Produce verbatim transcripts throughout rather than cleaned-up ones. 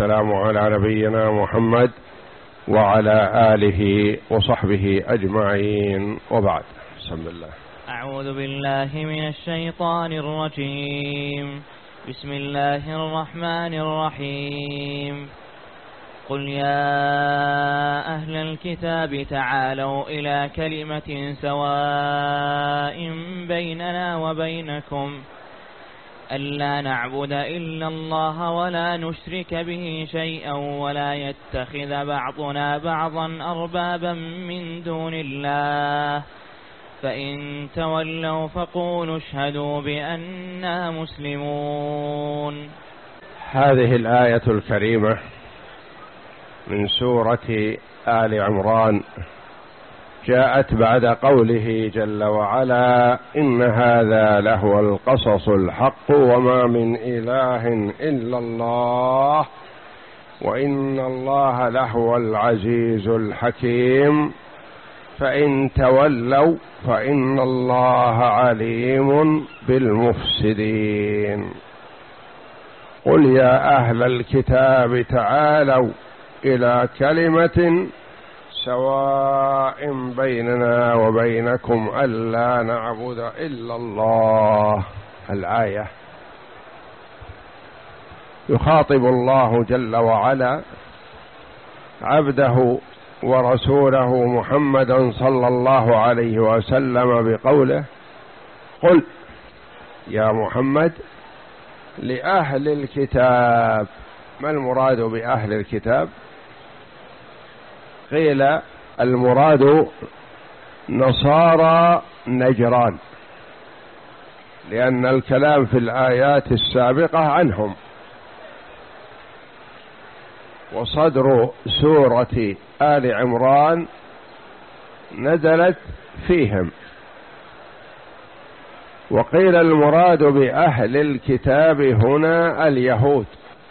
والسلام على نبينا محمد وعلى آله وصحبه أجمعين، وبعد. بسم الله. أعوذ بالله من الشيطان الرجيم. بسم الله الرحمن الرحيم. قل يا أهل الكتاب تعالوا إلى كلمة سواء بيننا وبينكم ألا نعبد إلا الله ولا نشرك به شيئا ولا يتخذ بعضنا بعضا أربابا من دون الله فإن تولوا فقولوا اشهدوا بأننا مسلمون. هذه الآية الكريمة من سورة آل عمران جاءت بعد قوله جل وعلا: إن هذا لهو القصص الحق وما من إله إلا الله وإن الله لهو العزيز الحكيم فإن تولوا فإن الله عليم بالمفسدين. قل يا أهل الكتاب تعالوا إلى كلمة سواء بيننا وبينكم ألا نعبد إلا الله. الآية يخاطب الله جل وعلا عبده ورسوله محمدا صلى الله عليه وسلم بقوله: قل يا محمد لأهل الكتاب. ما المراد بأهل الكتاب؟ قيل المراد نصارى نجران، لأن الكلام في الآيات السابقة عنهم، وصدر سورة آل عمران نزلت فيهم. وقيل المراد بأهل الكتاب هنا اليهود،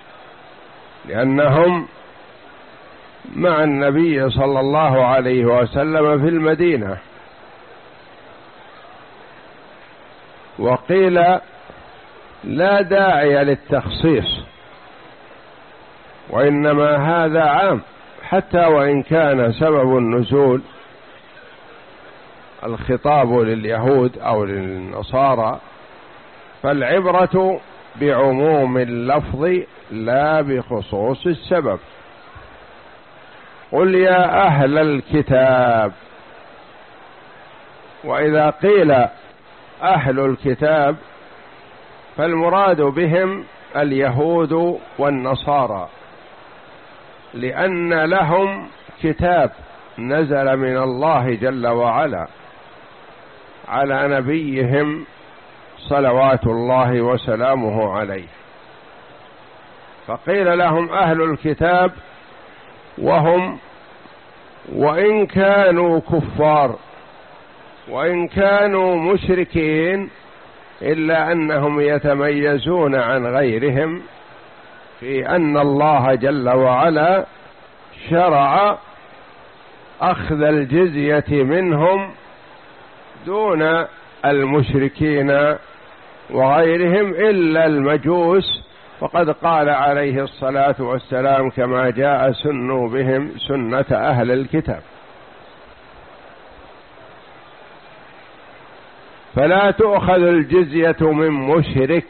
لأنهم مع النبي صلى الله عليه وسلم في المدينة. وقيل لا داعي للتخصيص، وإنما هذا عام، حتى وإن كان سبب النزول الخطاب لليهود أو للنصارى، فالعبرة بعموم اللفظ لا بخصوص السبب. قل يا أهل الكتاب. وإذا قيل أهل الكتاب فالمراد بهم اليهود والنصارى، لأن لهم كتاب نزل من الله جل وعلا على نبيهم صلوات الله وسلامه عليه، فقيل لهم أهل الكتاب، وهم وإن كانوا كفار وإن كانوا مشركين إلا أنهم يتميزون عن غيرهم في أن الله جل وعلا شرع أخذ الجزية منهم دون المشركين وغيرهم إلا المجوس. وقد قال عليه الصلاة والسلام كما جاء: سنوا بهم سنة أهل الكتاب. فلا تؤخذ الجزية من مشرك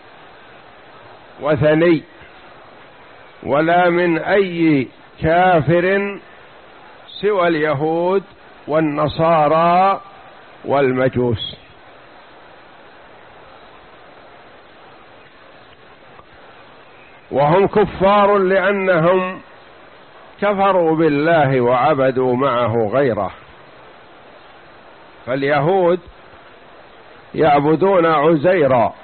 وثني ولا من أي كافر سوى اليهود والنصارى والمجوس. وهم كفار لأنهم كفروا بالله وعبدوا معه غيره. فاليهود يعبدون عزيرا،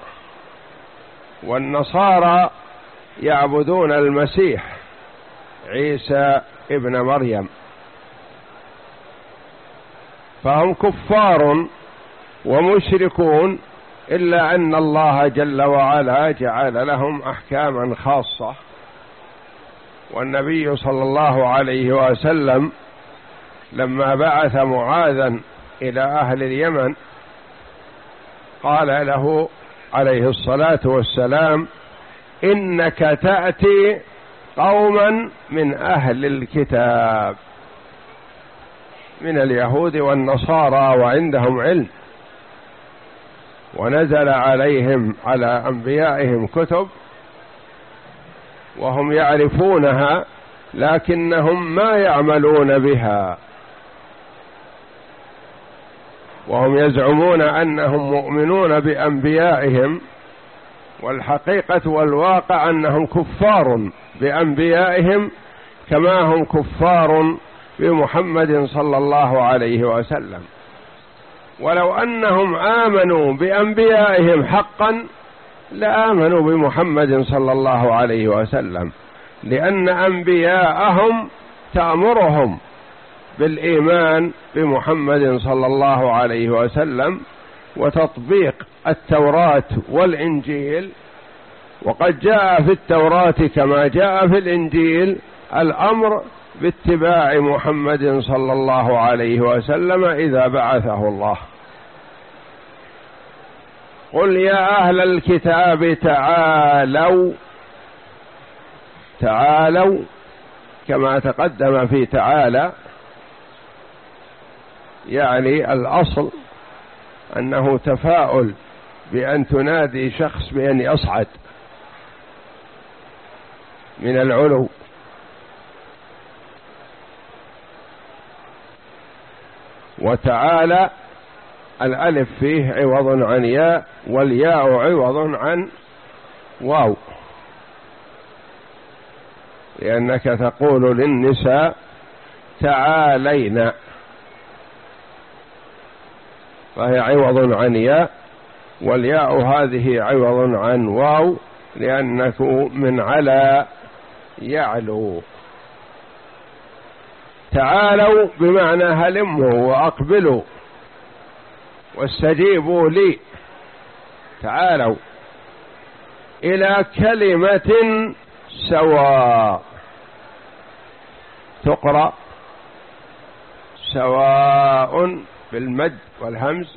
والنصارى يعبدون المسيح عيسى ابن مريم، فهم كفار ومشركون، إلا أن الله جل وعلا جعل لهم أحكاما خاصة. والنبي صلى الله عليه وسلم لما بعث معاذا إلى أهل اليمن قال له عليه الصلاة والسلام: إنك تأتي قوما من أهل الكتاب من اليهود والنصارى وعندهم علم، ونزل عليهم على أنبيائهم كتب وهم يعرفونها لكنهم ما يعملون بها، وهم يزعمون أنهم مؤمنون بأنبيائهم، والحقيقة والواقع أنهم كفار بأنبيائهم كما هم كفار بمحمد صلى الله عليه وسلم. ولو أنهم آمنوا بأنبيائهم حقا لآمنوا بمحمد صلى الله عليه وسلم، لأن أنبياءهم تأمرهم بالإيمان بمحمد صلى الله عليه وسلم وتطبيق التوراة والإنجيل. وقد جاء في التوراة كما جاء في الإنجيل الأمر باتباع محمد صلى الله عليه وسلم إذا بعثه الله. قل يا أهل الكتاب تعالوا، تعالوا كما تقدم في تعالى، يعني الأصل أنه تفاؤل بأن تنادي شخص بأن يصعد من العلو، وتعالى الألف فيه عوض عن ياء، والياء عوض عن واو، لأنك تقول للنساء تعالينا، فهي عوض عن ياء، والياء هذه عوض عن واو لأنك من على يعلو. تعالوا بمعنى هلموا وأقبلوا واستجيبوا لي، تعالوا إلى كلمة سواء، تقرأ سواء بالمد والهمز،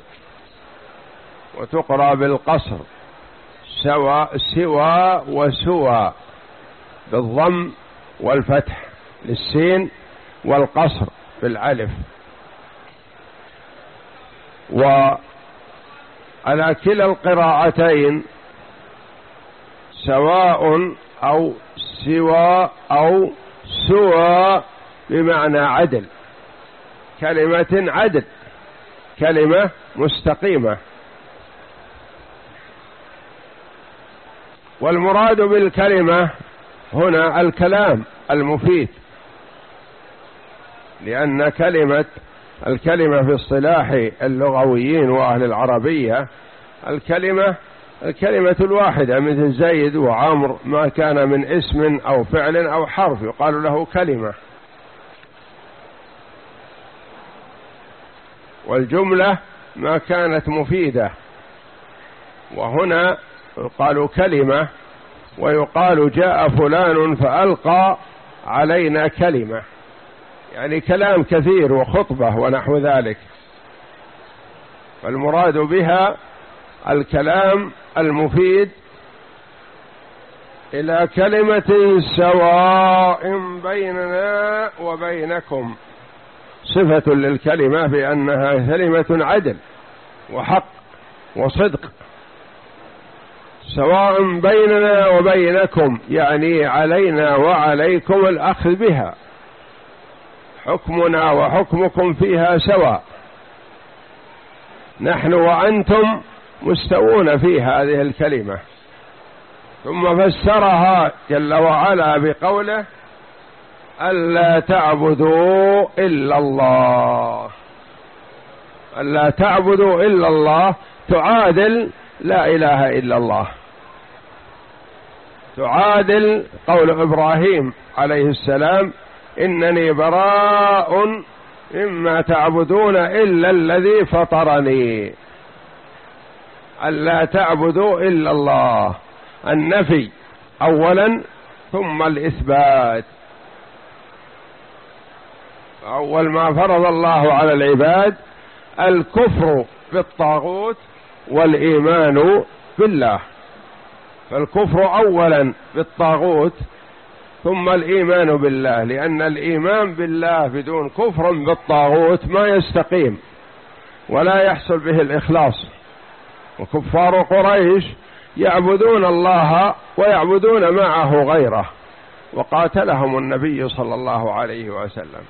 وتقرأ بالقصر سواء، سوى وسوى بالضم والفتح للسين، والقصر بالالف. وعلى كلا القراءتين سواء أو سوى أو سوى بمعنى عدل، كلمة عدل، كلمة مستقيمة. والمراد بالكلمة هنا الكلام المفيد، لأن كلمة الكلمة في اصطلاح اللغويين وأهل العربية الكلمة الكلمة الواحدة، مثل زيد وعمر، ما كان من اسم أو فعل أو حرف يقال له كلمة. والجملة ما كانت مفيدة، وهنا قالوا كلمة، ويقال جاء فلان فألقى علينا كلمة، يعني كلام كثير وخطبة ونحو ذلك. فالمراد بها الكلام المفيد إلى كلمة سواء بيننا وبينكم، صفة للكلمة بأنها كلمة عدل وحق وصدق. سواء بيننا وبينكم يعني علينا وعليكم الأخذ بها، حكمنا وحكمكم فيها سواء، نحن وأنتم مستوون في هذه الكلمة. ثم فسرها جل وعلا بقوله ألا تعبدوا إلا الله، ألا تعبدوا إلا الله تعادل لا إله إلا الله، تعادل قول إبراهيم عليه السلام إنني براء مما تعبدون إلا الذي فطرني. ألا تعبدوا إلا الله، النفي أولا ثم الإثبات. أول ما فرض الله على العباد الكفر بالطاغوت والإيمان بالله، فالكفر أولا بالطاغوت ثم الإيمان بالله، لأن الإيمان بالله بدون كفر بالطاغوت ما يستقيم ولا يحصل به الإخلاص. وكفار قريش يعبدون الله ويعبدون معه غيره، وقاتلهم النبي صلى الله عليه وسلم.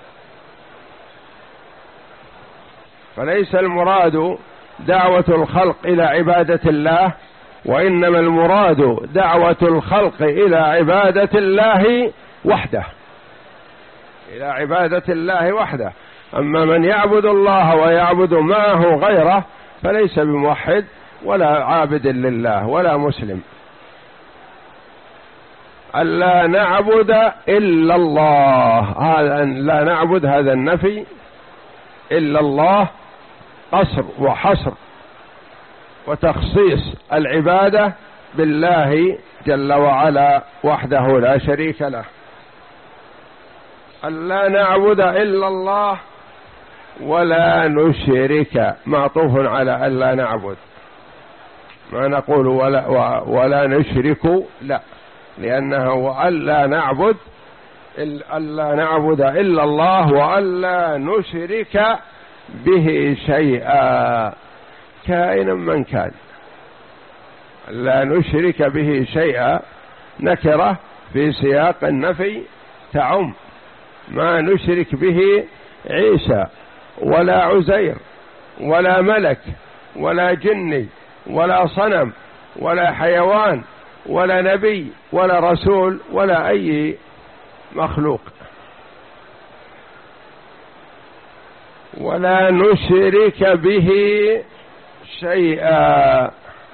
فليس المراد دعوة الخلق إلى عبادة الله، وإنما المراد دعوة الخلق إلى عبادة الله وحده، إلى عبادة الله وحده. أما من يعبد الله ويعبد معه غيره فليس بموحد ولا عابد لله ولا مسلم. ألا نعبد إلا الله، هذا لا نعبد، هذا النفي، إلا الله قصر وحصر وتخصيص العبادة بالله جل وعلا وحده لا شريك له. ألا نعبد إلا الله ولا نشرك، معطوف على ألا نعبد، ما نقول ولا, ولا نشرك، لا، لأنه وألا نعبد ألا نعبد إلا الله وألا نشرك به شيئا كائنا من كان. لا نشرك به شيئا نكرة في سياق النفي تعم، ما نشرك به عيسى ولا عزير ولا ملك ولا جني ولا صنم ولا حيوان ولا نبي ولا رسول ولا أي مخلوق. ولا نشرك به شيئا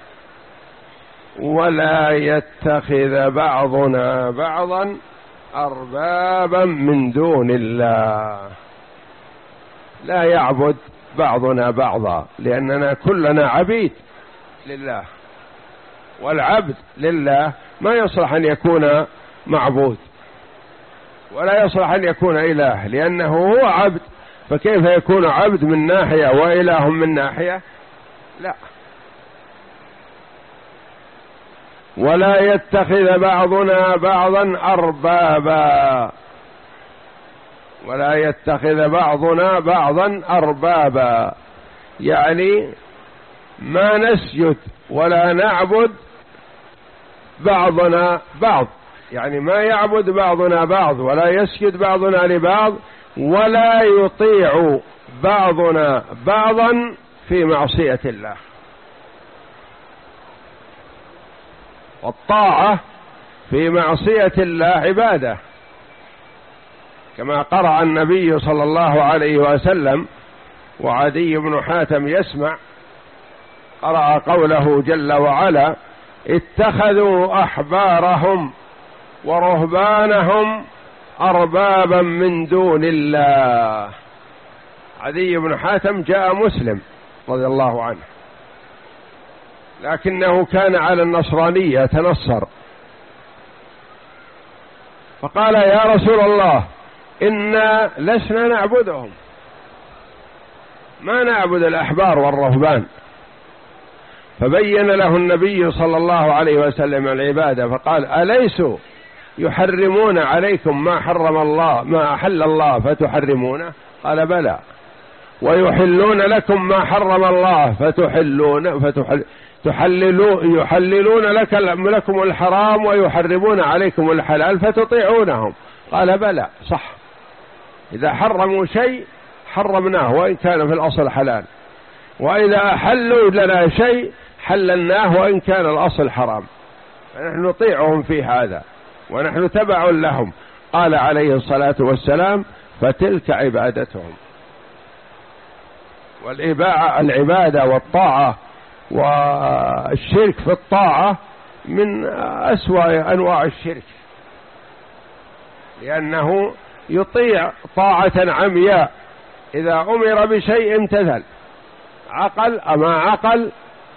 ولا يتخذ بعضنا بعضا أربابا من دون الله. لا يعبد بعضنا بعضا، لأننا كلنا عبيد لله، والعبد لله ما يصلح أن يكون معبود ولا يصلح أن يكون إله، لأنه هو عبد، فكيف يكون عبد من ناحية وإله من ناحية؟ لا. ولا يتخذ بعضنا بعضا أربابا، ولا يتخذ بعضنا بعضا أربابا، يعني ما نسجد ولا نعبد بعضنا بعض، يعني ما يعبد بعضنا بعض ولا يسجد بعضنا لبعض، ولا يطيع بعضنا بعضا في معصية الله. والطاعة في معصية الله عبادة، كما قرأ النبي صلى الله عليه وسلم وعدي بن حاتم يسمع، قرأ قوله جل وعلا: اتخذوا أحبارهم ورهبانهم أربابا من دون الله. عدي بن حاتم جاء مسلم رضي الله عنه، لكنه كان على النصرانية، تنصر، فقال: يا رسول الله، إنا لسنا نعبدهم، ما نعبد الأحبار والرهبان. فبين له النبي صلى الله عليه وسلم العبادة، فقال: أليسوا يحرمون عليكم ما حرم الله ما أحل الله فتحرمونه؟ قال: بلى. ويحلون لكم ما حرم الله فتحلون فتحل تحللون يحللون لك لكم الحرام ويحرمون عليكم الحلال فتطيعونهم؟ قال: بلى، صح، إذا حرموا شيء حرمناه وإن كان في الأصل حلال، وإذا أحلوا لنا شيء حللناه وإن كان الأصل حرام، فنحن نطيعهم في هذا ونحن تبع لهم. قال عليه الصلاة والسلام: فتلك عبادتهم. والإباعة العبادة والطاعة والشرك في الطاعة من أسوأ أنواع الشرك، لأنه يطيع طاعة عمياء، إذا أمر بشيء امتثل، عقل أما عقل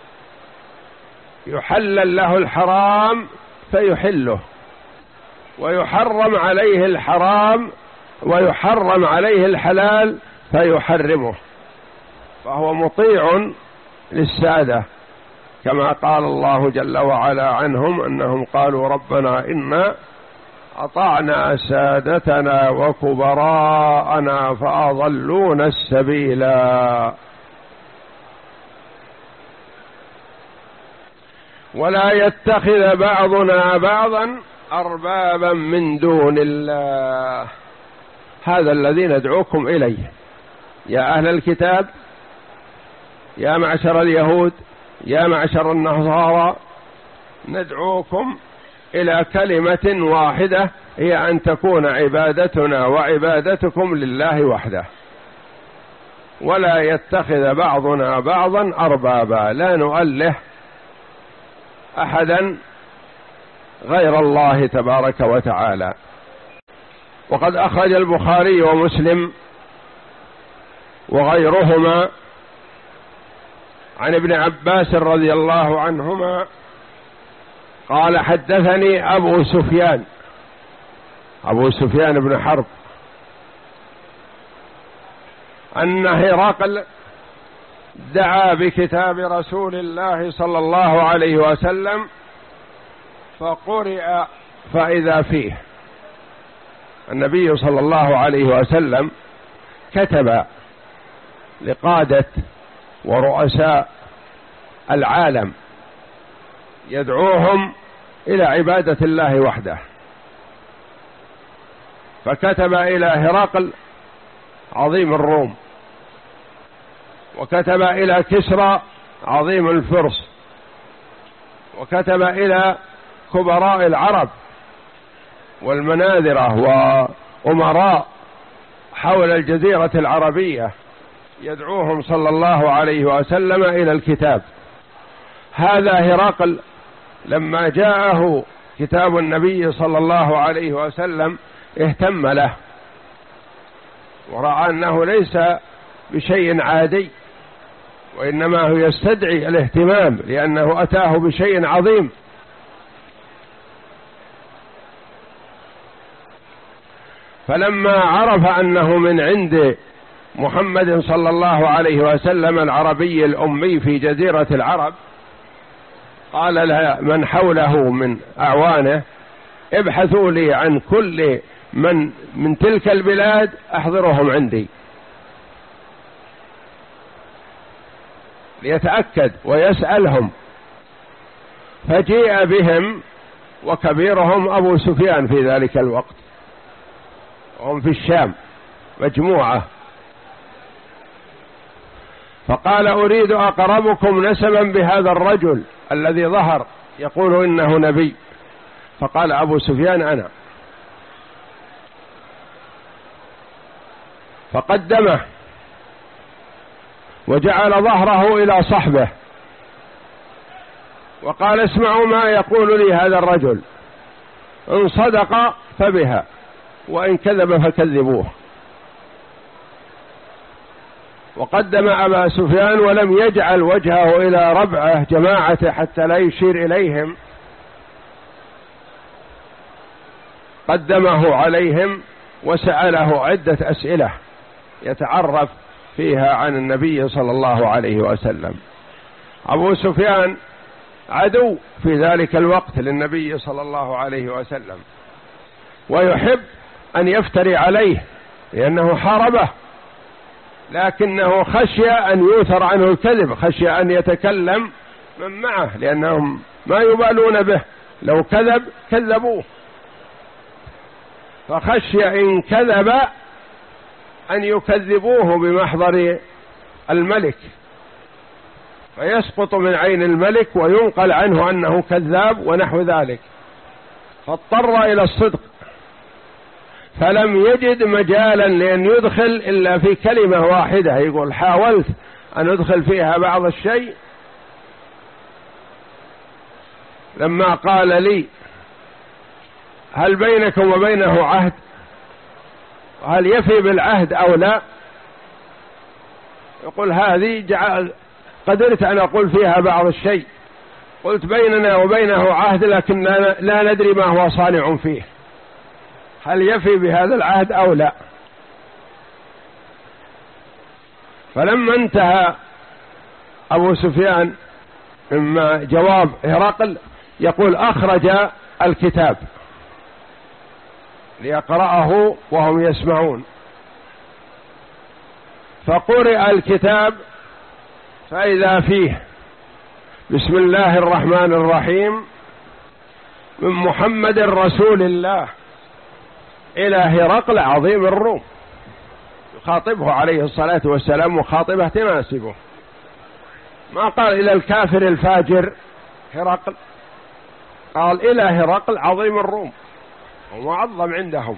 يحلل له الحرام فيحله، ويحرم عليه الحرام ويحرم عليه الحلال فيحرمه، فهو مطيع للسادة، كما قال الله جل وعلا عنهم أنهم قالوا: ربنا إنا أطعنا سادتنا وكبراءنا فأضلونا السبيلا ولا يتخذ بعضنا بعضا أربابا من دون الله. هذا الذي ندعوكم إليه يا أهل الكتاب، يا معشر اليهود، يا معشر النصارى، ندعوكم إلى كلمة واحدة هي أن تكون عبادتنا وعبادتكم لله وحده، ولا يتخذ بعضنا بعضا أربابا، لا نؤله أحدا غير الله تبارك وتعالى. وقد أخرج البخاري ومسلم وغيرهما عن ابن عباس رضي الله عنهما قال حدثني أبو سفيان أبو سفيان بن حرب أن هرقل دعا بكتاب رسول الله صلى الله عليه وسلم فقرئ فإذا فيه النبي صلى الله عليه وسلم كتب لقادة ورؤساء العالم يدعوهم إلى عبادة الله وحده، فكتب إلى هرقل عظيم الروم، وكتب إلى كسرى عظيم الفرس، وكتب إلى كبراء العرب والمناذرة وأمراء حول الجزيرة العربية يدعوهم صلى الله عليه وسلم إلى الكتاب. هذا هرقل لما جاءه كتاب النبي صلى الله عليه وسلم اهتم له، ورأى أنه ليس بشيء عادي، وإنما هو يستدعي الاهتمام لأنه أتاه بشيء عظيم. فلما عرف أنه من عند محمد صلى الله عليه وسلم العربي الأمي في جزيرة العرب، قال من حوله من أعوانه ابحثوا لي عن كل من من تلك البلاد أحضرهم عندي ليتأكد ويسألهم. فجيء بهم وكبيرهم أبو سفيان في ذلك الوقت، وهم في الشام مجموعة، فقال أريد أقربكم نسبا بهذا الرجل الذي ظهر يقول إنه نبي. فقال أبو سفيان أنا، فقدمه وجعل ظهره إلى صحبه وقال اسمعوا ما يقول لي هذا الرجل، إن صدق فبها وإن كذب فكذبوه. وقدم أبا سفيان ولم يجعل وجهه إلى ربعه جماعته حتى لا يشير إليهم، قدمه عليهم وسأله عدة أسئلة يتعرف فيها عن النبي صلى الله عليه وسلم. أبو سفيان عدو في ذلك الوقت للنبي صلى الله عليه وسلم، ويحب أن يفتري عليه لأنه حاربه، لكنه خشي أن يؤثر عنه الكذب، خشي أن يتكلم من معه لأنهم ما يبالون به، لو كذب كذبوه، فخشي إن كذب أن يكذبوه بمحضر الملك فيسقط من عين الملك وينقل عنه أنه كذاب ونحو ذلك، فاضطر إلى الصدق، فلم يجد مجالا لأن يدخل إلا في كلمة واحدة، يقول حاولت أن أدخل فيها بعض الشيء لما قال لي هل بينكم وبينه عهد، هل يفي بالعهد أو لا، يقول هذه جعل قدرت أن أقول فيها بعض الشيء، قلت بيننا وبينه عهد لكن لا ندري ما هو صانع فيه، هل يفي بهذا العهد أو لا. فلما انتهى أبو سفيان مما جواب هرقل يقول أخرج الكتاب ليقرأه وهم يسمعون. فقرئ الكتاب فإذا فيه بسم الله الرحمن الرحيم من محمد رسول الله إلى هرقل عظيم الروم، يخاطبه عليه الصلاة والسلام مخاطبة تناسبه، ما قال إلى الكافر الفاجر هرقل، قال إلى هرقل عظيم الروم ومعظم عندهم.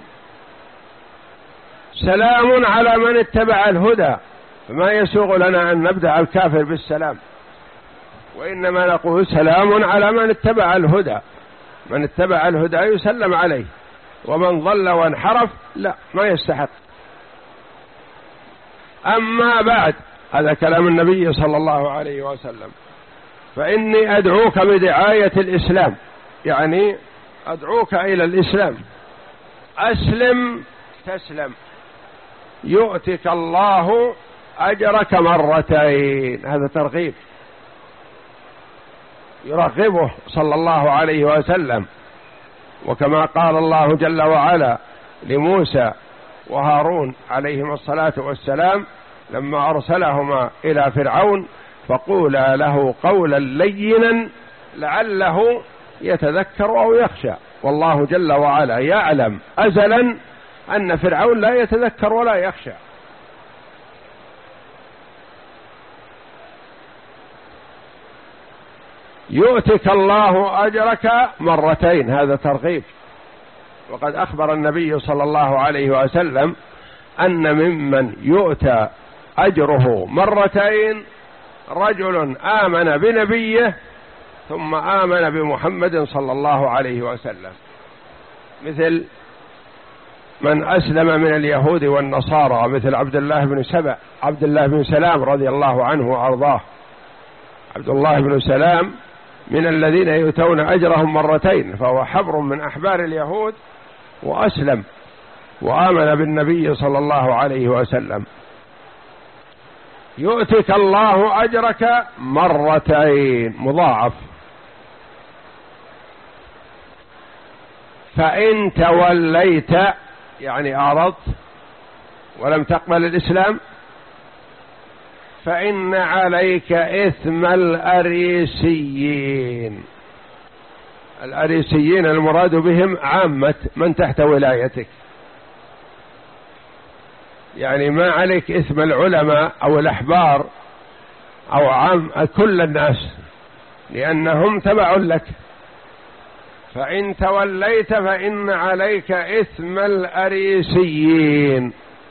سلام على من اتبع الهدى، فما يسوغ لنا أن نبدأ الكافر بالسلام، وإنما نقول سلام على من اتبع الهدى، من اتبع الهدى يسلم عليه، ومن ضل وانحرف لا، ما يستحق. أما بعد، هذا كلام النبي صلى الله عليه وسلم، فإني أدعوك بدعاية الإسلام، يعني أدعوك إلى الإسلام، أسلم تسلم يؤتك الله أجرك مرتين. هذا ترغيب، يرغبه صلى الله عليه وسلم، وكما قال الله جل وعلا لموسى وهارون عليهما الصلاة والسلام لما أرسلهما إلى فرعون: فقولا له قولا لينا لعله يتذكر أو يخشى. والله جل وعلا يعلم أزلا أن فرعون لا يتذكر ولا يخشى. يؤتك الله أجرك مرتين، هذا ترغيب. وقد أخبر النبي صلى الله عليه وسلم أن ممن يؤتى أجره مرتين رجل آمن بنبيه ثم آمن بمحمد صلى الله عليه وسلم، مثل من أسلم من اليهود والنصارى، مثل عبد الله بن سبأ عبد الله بن سلام رضي الله عنه وأرضاه. عبد الله بن سلام من الذين يؤتون أجرهم مرتين، فهو حبر من أحبار اليهود وأسلم وآمن بالنبي صلى الله عليه وسلم. يؤتك الله أجرك مرتين مضاعف. فإن توليت يعني أعرضت ولم تقبل الإسلام فإن عليك إثم الأريسيين. الأريسيين المراد بهم عامة من تحت ولايتك، يعني ما عليك إثم العلماء أو الأحبار أو عام كل الناس، لأنهم تبع لك. فإن توليت فإن عليك إثم الأريسيين.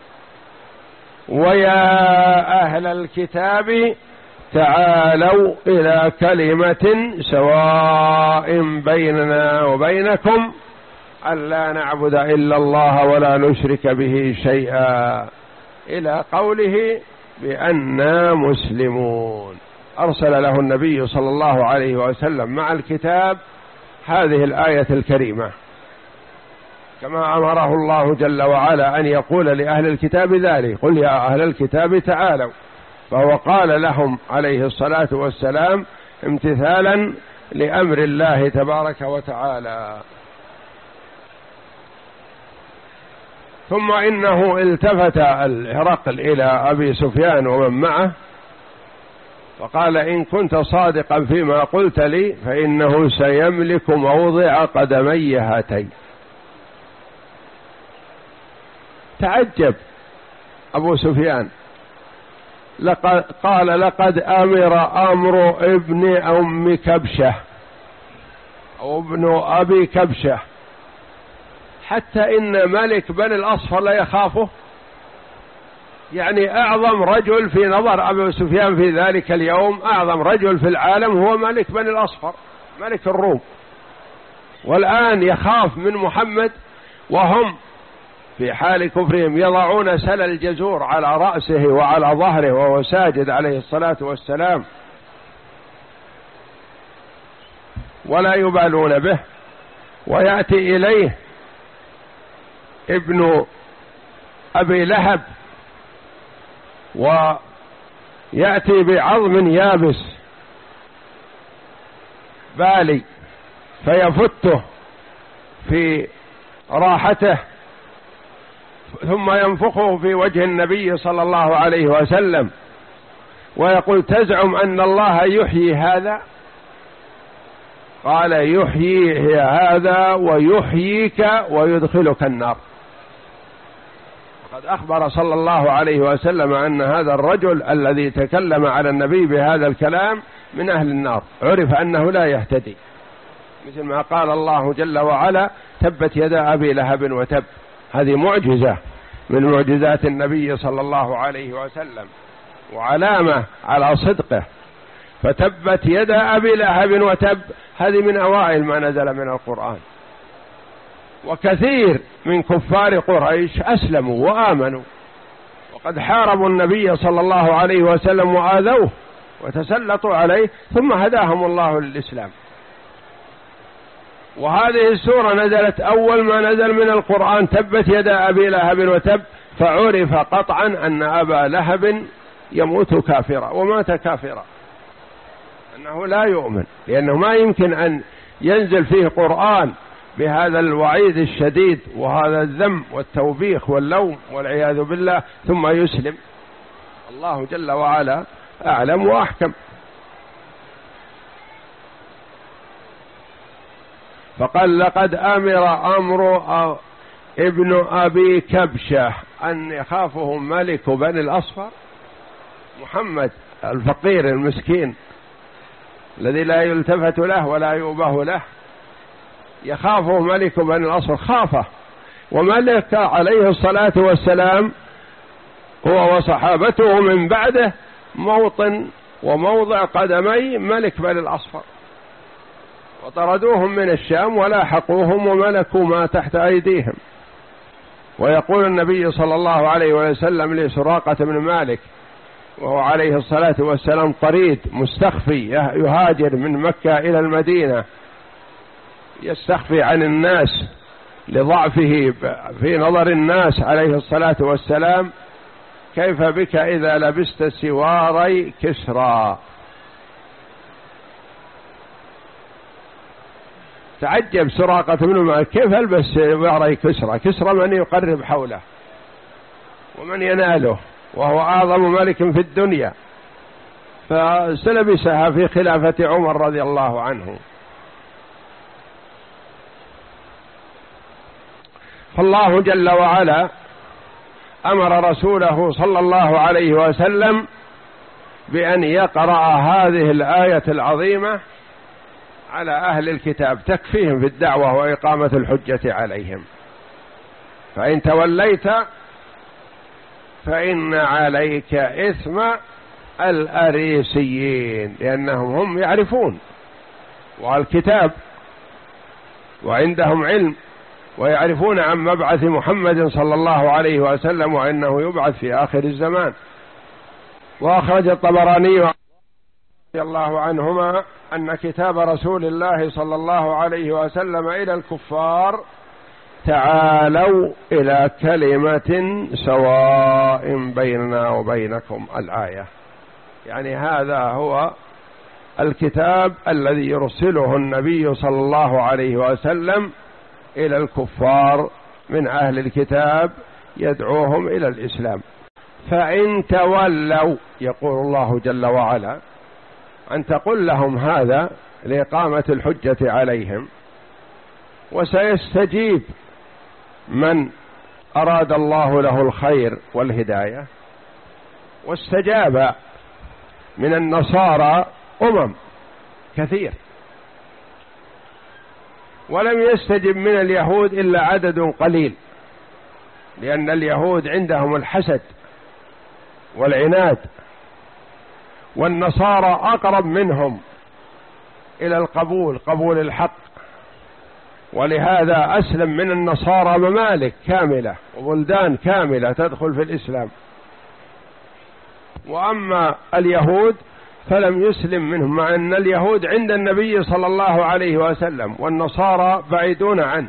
ويا أهل الكتاب تعالوا إلى كلمة سواء بيننا وبينكم ألا نعبد إلا الله ولا نشرك به شيئا، إلى قوله بأننا مسلمون. أرسل له النبي صلى الله عليه وسلم مع الكتاب هذه الآية الكريمة، كما أمره الله جل وعلا أن يقول لأهل الكتاب ذلك: قل يا أهل الكتاب تعالوا. فهو قال لهم عليه الصلاة والسلام امتثالا لأمر الله تبارك وتعالى. ثم إنه التفت هرقل إلى أبي سفيان ومن معه فقال: إن كنت صادقا فيما قلت لي فإنه سيملك موضع قدمي هاتين. تعجب أبو سفيان، لقد قال: لقد أمر أمر ابن أم كبشة أو ابن أبي كبشة، حتى إن ملك بني الأصفر لا يخافه. يعني أعظم رجل في نظر أبو سفيان في ذلك اليوم، أعظم رجل في العالم هو ملك بني الأصفر ملك الروم، والآن يخاف من محمد وهم في حال كفرهم يضعون سل الجزور على رأسه وعلى ظهره وهو ساجد عليه الصلاة والسلام ولا يبالون به. ويأتي إليه ابن أبي لهب ويأتي بعظم يابس بالي فيفته في راحته ثم ينفخه في وجه النبي صلى الله عليه وسلم ويقول تزعم أن الله يحيي هذا؟ قال يحيي هذا ويحييك ويدخلك النار. قد أخبر صلى الله عليه وسلم أن هذا الرجل الذي تكلم على النبي بهذا الكلام من أهل النار، عرف أنه لا يهتدي، مثل ما قال الله جل وعلا تبت يدا أبي لهب وتب. هذه معجزة من معجزات النبي صلى الله عليه وسلم وعلامة على صدقه. فتبت يدا أبي لهب وتب هذه من أوائل ما نزل من القرآن، وكثير من كفار قريش أسلموا وآمنوا وقد حاربوا النبي صلى الله عليه وسلم وآذوه وتسلطوا عليه ثم هداهم الله للإسلام. وهذه السورة نزلت أول ما نزل من القرآن تبت يدا أبي لهب وتب، فعرف قطعا أن أبا لهب يموت كافرا ومات كافرا، أنه لا يؤمن، لأنه ما يمكن أن ينزل فيه قرآن بهذا الوعيد الشديد وهذا الذم والتوبيخ واللوم والعياذ بالله ثم يسلم. الله جل وعلا أعلم وأحكم. فقال لقد أمر أمر ابن أبي كبشة أن يخافه ملك بني الأصفر، محمد الفقير المسكين الذي لا يلتفت له ولا يؤبه له، يخافه ملك بني الأصفر، خافه. وملك عليه الصلاة والسلام هو وصحابته من بعده موطن وموضع قدمي ملك بني الأصفر، وطردوهم من الشام ولاحقوهم وملكوا ما تحت أيديهم. ويقول النبي صلى الله عليه وسلم لسراقة بن مالك وهو عليه الصلاة والسلام طريد مستخفي يهاجر من مكة إلى المدينة يستخفي عن الناس لضعفه في نظر الناس عليه الصلاة والسلام، كيف بك إذا لبست سواري كسرى؟ تعجب سراقة بن مالك كيف ألبس سواري كسرى؟ كسرى من يقرب حوله ومن يناله وهو أعظم ملك في الدنيا، فسلبسها في خلافة عمر رضي الله عنه. فالله جل وعلا أمر رسوله صلى الله عليه وسلم بأن يقرأ هذه الآية العظيمة على أهل الكتاب تكفيهم في الدعوة وإقامة الحجة عليهم. فإن توليت فإن عليك إثم الأريسيين، لأنهم هم يعرفون والكتاب وعندهم علم ويعرفون عن مبعث محمد صلى الله عليه وسلم وأنه يبعث في آخر الزمان. وأخرج الطبراني رضي الله عنهما أن كتاب رسول الله صلى الله عليه وسلم إلى الكفار تعالوا إلى كلمة سواء بيننا وبينكم الآية، يعني هذا هو الكتاب الذي يرسله النبي صلى الله عليه وسلم إلى الكفار من أهل الكتاب يدعوهم إلى الإسلام. فإن تولوا يقول الله جل وعلا أن تقول لهم هذا لإقامة الحجة عليهم، وسيستجيب من أراد الله له الخير والهداية. واستجاب من النصارى أمم كثير، ولم يستجب من اليهود إلا عدد قليل، لأن اليهود عندهم الحسد والعناد، والنصارى أقرب منهم إلى القبول قبول الحق، ولهذا أسلم من النصارى ممالك كاملة وبلدان كاملة تدخل في الإسلام. وأما اليهود فلم يسلم منهم، مع أن اليهود عند النبي صلى الله عليه وسلم والنصارى بعيدون عنه،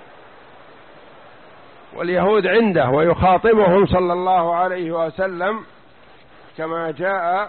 واليهود عنده ويخاطبهم صلى الله عليه وسلم كما جاء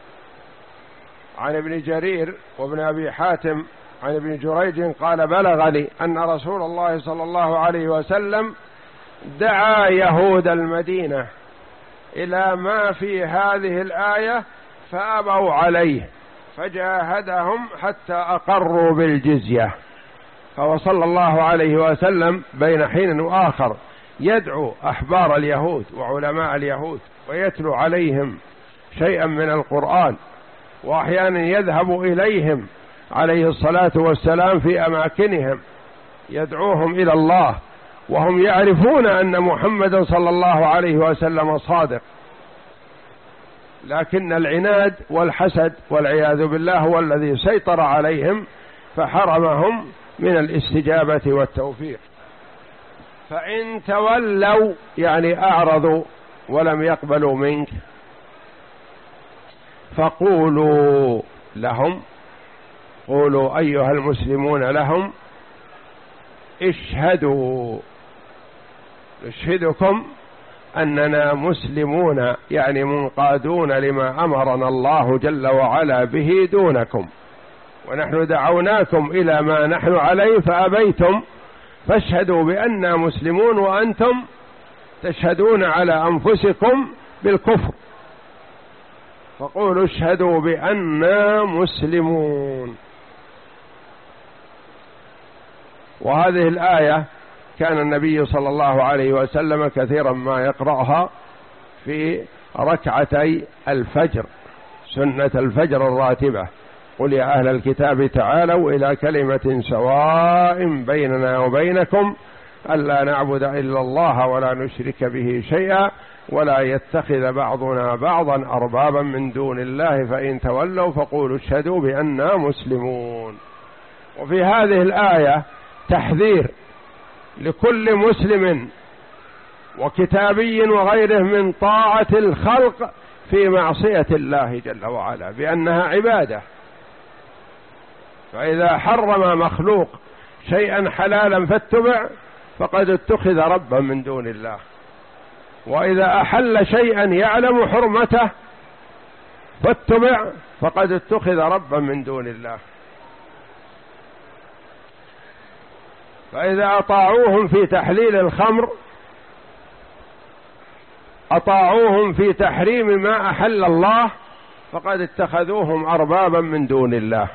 عن ابن جرير وابن أبي حاتم عن ابن جريج قال بلغني أن رسول الله صلى الله عليه وسلم دعا يهود المدينة إلى ما في هذه الآية فأبوا عليه، فجاهدهم حتى أقروا بالجزية. فهو صلى الله عليه وسلم بين حين وآخر يدعو أحبار اليهود وعلماء اليهود ويتلو عليهم شيئا من القرآن، وأحيانا يذهب إليهم عليه الصلاة والسلام في أماكنهم يدعوهم إلى الله، وهم يعرفون أن محمدا صلى الله عليه وسلم صادق، لكن العناد والحسد والعياذ بالله هو الذي سيطر عليهم فحرمهم من الاستجابة والتوفيق. فإن تولوا يعني أعرضوا ولم يقبلوا منك فقولوا لهم، قولوا أيها المسلمون لهم اشهدوا، نشهدكم أننا مسلمون يعني منقادون لما أمرنا الله جل وعلا به دونكم، ونحن دعوناكم إلى ما نحن عليه فأبيتم، فاشهدوا بأننا مسلمون وأنتم تشهدون على أنفسكم بالكفر، فقولوا اشهدوا بأننا مسلمون. وهذه الآية كان النبي صلى الله عليه وسلم كثيرا ما يقرأها في ركعتي الفجر، سنة الفجر الراتبة: قل يا أهل الكتاب تعالوا إلى كلمة سواء بيننا وبينكم ألا نعبد إلا الله ولا نشرك به شيئا ولا يتخذ بعضنا بعضا أربابا من دون الله فإن تولوا فقولوا اشهدوا بأننا مسلمون. وفي هذه الآية تحذير لكل مسلم وكتابي وغيره من طاعة الخلق في معصية الله جل وعلا، بأنها عبادة. فإذا حرم مخلوق شيئا حلالا فاتبع فقد اتخذ ربا من دون الله، وإذا أحل شيئا يعلم حرمته فاتبع فقد اتخذ ربا من دون الله. فإذا أطاعوهم في تحليل الخمر أطاعوهم في تحريم ما أحل الله فقد اتخذوهم أربابا من دون الله،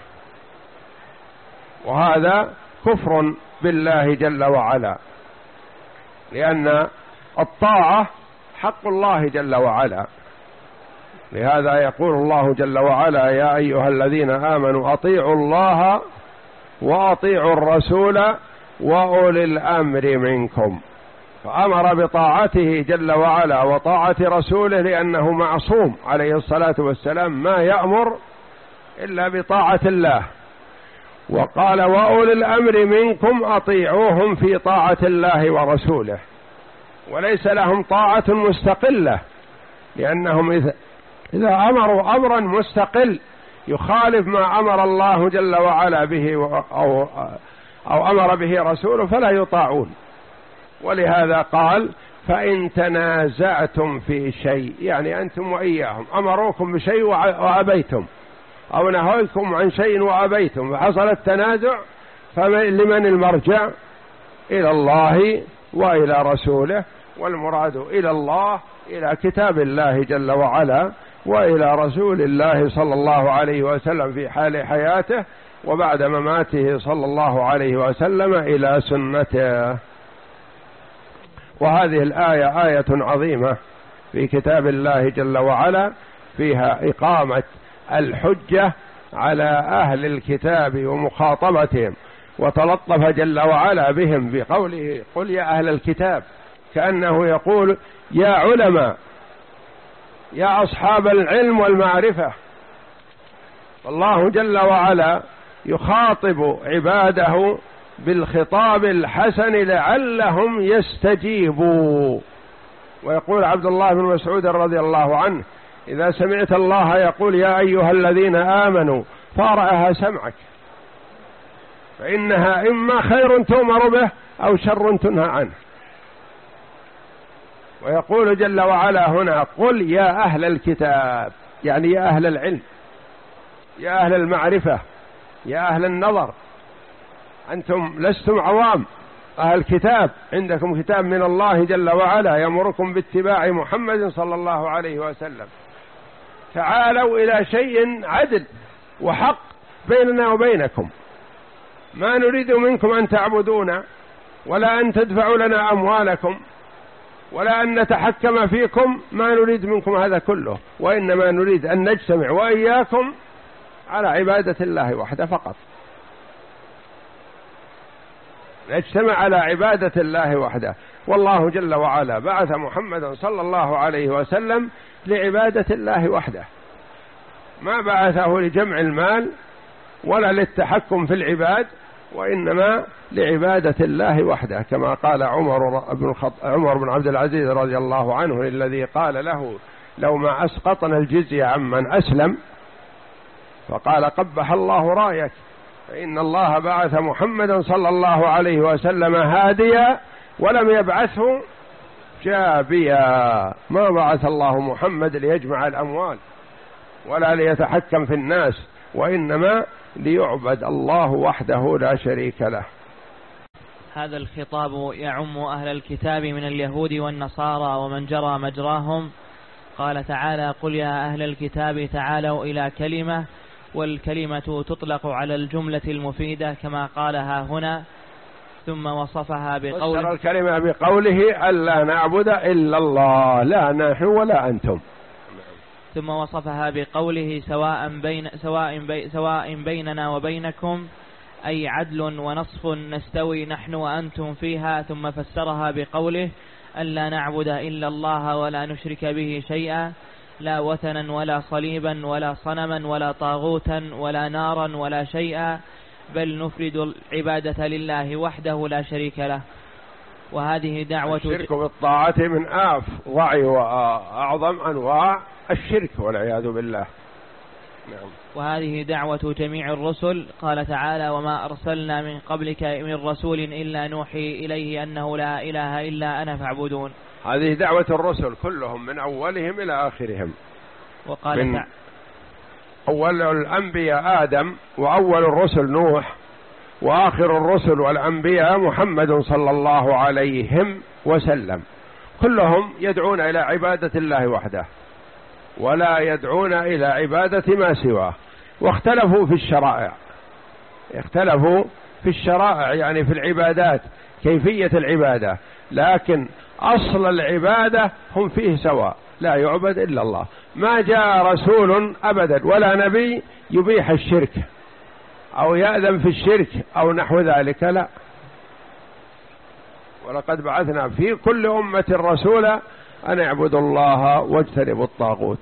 وهذا كفر بالله جل وعلا، لأن الطاعة حق الله جل وعلا. لهذا يقول الله جل وعلا: يا أيها الذين آمنوا أطيعوا الله وأطيعوا الرسول وأولي الأمر منكم، فأمر بطاعته جل وعلا وطاعة رسوله لأنه معصوم عليه الصلاة والسلام، ما يأمر إلا بطاعة الله. وقال: وأولي الأمر منكم أطيعوهم في طاعة الله ورسوله، وليس لهم طاعة مستقلة، لأنهم إذا أمروا أمرا مستقل يخالف ما أمر الله جل وعلا به أو, أو أمر به رسوله فلا يطاعون. ولهذا قال: فإن تنازعتم في شيء، يعني أنتم وإياهم أمروكم بشيء وأبيتم، أو نهوكم عن شيء وأبيتم، فحصل التنازع، فلمن المرجع؟ إلى الله وإلى رسوله، والمراد إلى الله إلى كتاب الله جل وعلا، وإلى رسول الله صلى الله عليه وسلم في حال حياته، وبعد مماته صلى الله عليه وسلم إلى سنته. وهذه الآية آية عظيمة في كتاب الله جل وعلا، فيها إقامة الحجة على أهل الكتاب ومخاطبتهم، وتلطف جل وعلا بهم بقوله: قل يا أهل الكتاب، كأنه يقول: يا علماء، يا أصحاب العلم والمعرفة. الله جل وعلا يخاطب عباده بالخطاب الحسن لعلهم يستجيبوا. ويقول عبد الله بن مسعود رضي الله عنه: إذا سمعت الله يقول يا أيها الذين آمنوا فارعها سمعك، فإنها إما خير تؤمر به أو شر تنهى عنه. ويقول جل وعلا هنا: قل يا أهل الكتاب، يعني يا أهل العلم، يا أهل المعرفة، يا أهل النظر، أنتم لستم عوام، أهل الكتاب عندكم كتاب من الله جل وعلا يأمركم باتباع محمد صلى الله عليه وسلم، تعالوا إلى شيء عدل وحق بيننا وبينكم، ما نريد منكم أن تعبدونا ولا أن تدفعوا لنا أموالكم ولا أن نتحكم فيكم، ما نريد منكم هذا كله، وإنما نريد أن نجتمع وإياكم على عبادة الله وحده فقط، نجتمع على عبادة الله وحده. والله جل وعلا بعث محمدا صلى الله عليه وسلم لعبادة الله وحده، ما بعثه لجمع المال ولا للتحكم في العباد، وإنما لعبادة الله وحده، كما قال عمر بن الخط... عمر بن عبد العزيز رضي الله عنه الذي قال له لو ما أسقطنا الجزية عمن أسلم، فقال قبح الله رايك، فإن الله بعث محمدا صلى الله عليه وسلم هاديا ولم يبعثه جابيا، ما بعث الله محمد ليجمع الأموال ولا ليتحكم في الناس، وإنما ليعبد الله وحده لا شريك له. هذا الخطاب يعم أهل الكتاب من اليهود والنصارى ومن جرى مجراهم. قال تعالى قل يا أهل الكتاب تعالوا إلى كلمة، والكلمة تطلق على الجملة المفيدة كما قالها هنا، ثم وصفها بقوله فسر الكلمة بقوله ألا نعبد إلا الله لا نحن ولا أنتم، ثم وصفها بقوله سواء بين سواء بي سواء بيننا وبينكم، أي عدل ونصف نستوي نحن وأنتم فيها، ثم فسرها بقوله ألا نعبد إلا الله ولا نشرك به شيئا، لا وثنا ولا صليبا ولا صنما ولا طاغوتا ولا نارا ولا شيئا، بل نفرد العبادة لله وحده لا شريك له. وهذه دعوة الشرك بالطاعة من أفظع وأعظم أنواع الشرك والعياذ بالله. نعم. وهذه دعوة جميع الرسل. قال تعالى وما أرسلنا من قبلك من رسول إلا نوحي إليه أنه لا إله إلا أنا فاعبدون. هذه دعوة الرسل كلهم من أولهم إلى آخرهم. وقال من أول الأنبياء آدم، وأول الرسل نوح، وآخر الرسل والأنبياء محمد صلى الله عليه وسلم، كلهم يدعون إلى عبادة الله وحده ولا يدعون إلى عبادة ما سواه. واختلفوا في الشرائع، اختلفوا في الشرائع يعني في العبادات كيفية العبادة، لكن أصل العبادة هم فيه سواء، لا يعبد إلا الله. ما جاء رسول أبدا ولا نبي يبيح الشرك أو يأذن في الشرك أو نحو ذلك، لا. ولقد بعثنا في كل أمة رسولا أن اعبدوا الله واجتنبوا الطاغوت.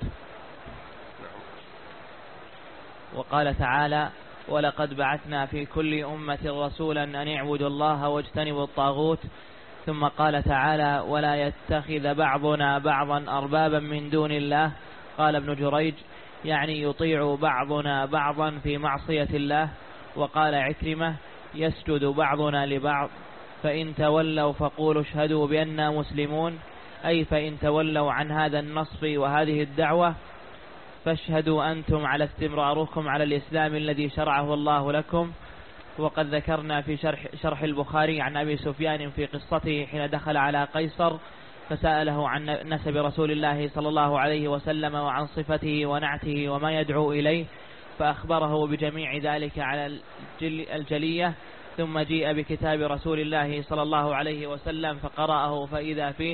وقال تعالى ولقد بعثنا في كل أمة رسولا أن اعبدوا الله واجتنبوا الطاغوت. ثم قال تعالى ولا يتخذ بعضنا بعضا أربابا من دون الله. قال ابن جريج يعني يطيع بعضنا بعضا في معصية الله. وقال عكرمة يسجد بعضنا لبعض. فإن تولوا فقولوا اشهدوا بأننا مسلمون، أي فإن تولوا عن هذا النصب وهذه الدعوة فاشهدوا أنتم على استمراركم على الإسلام الذي شرعه الله لكم. وقد ذكرنا في شرح, شرح البخاري عن أبي سفيان في قصته حين دخل على قيصر فسأله عن نسب رسول الله صلى الله عليه وسلم وعن صفته ونعته وما يدعو إليه، فأخبره بجميع ذلك على الجلية. ثم جيء بكتاب رسول الله صلى الله عليه وسلم فقرأه فإذا فيه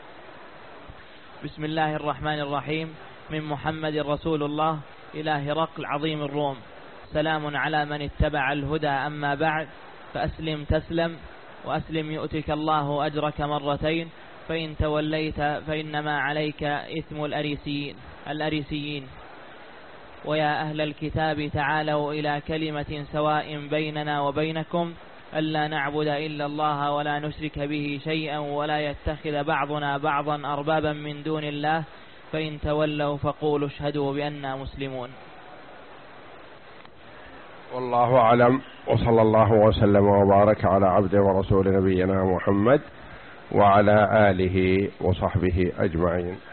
بسم الله الرحمن الرحيم من محمد رسول الله إلى هرقل عظيم الروم، سلام على من اتبع الهدى، أما بعد فأسلم تسلم، وأسلم يؤتك الله أجرك مرتين، فإن توليت فإنما عليك إثم الأريسيين, الأريسيين. ويا أهل الكتاب تعالوا إلى كلمة سواء بيننا وبينكم ألا نعبد إلا الله ولا نشرك به شيئا ولا يتخذ بعضنا بعضا أربابا من دون الله، فإن تولوا فقولوا اشهدوا بأننا مسلمون. والله أعلم، وصلى الله وسلم وبارك على عبده ورسول نبينا محمد وعلى آله وصحبه أجمعين.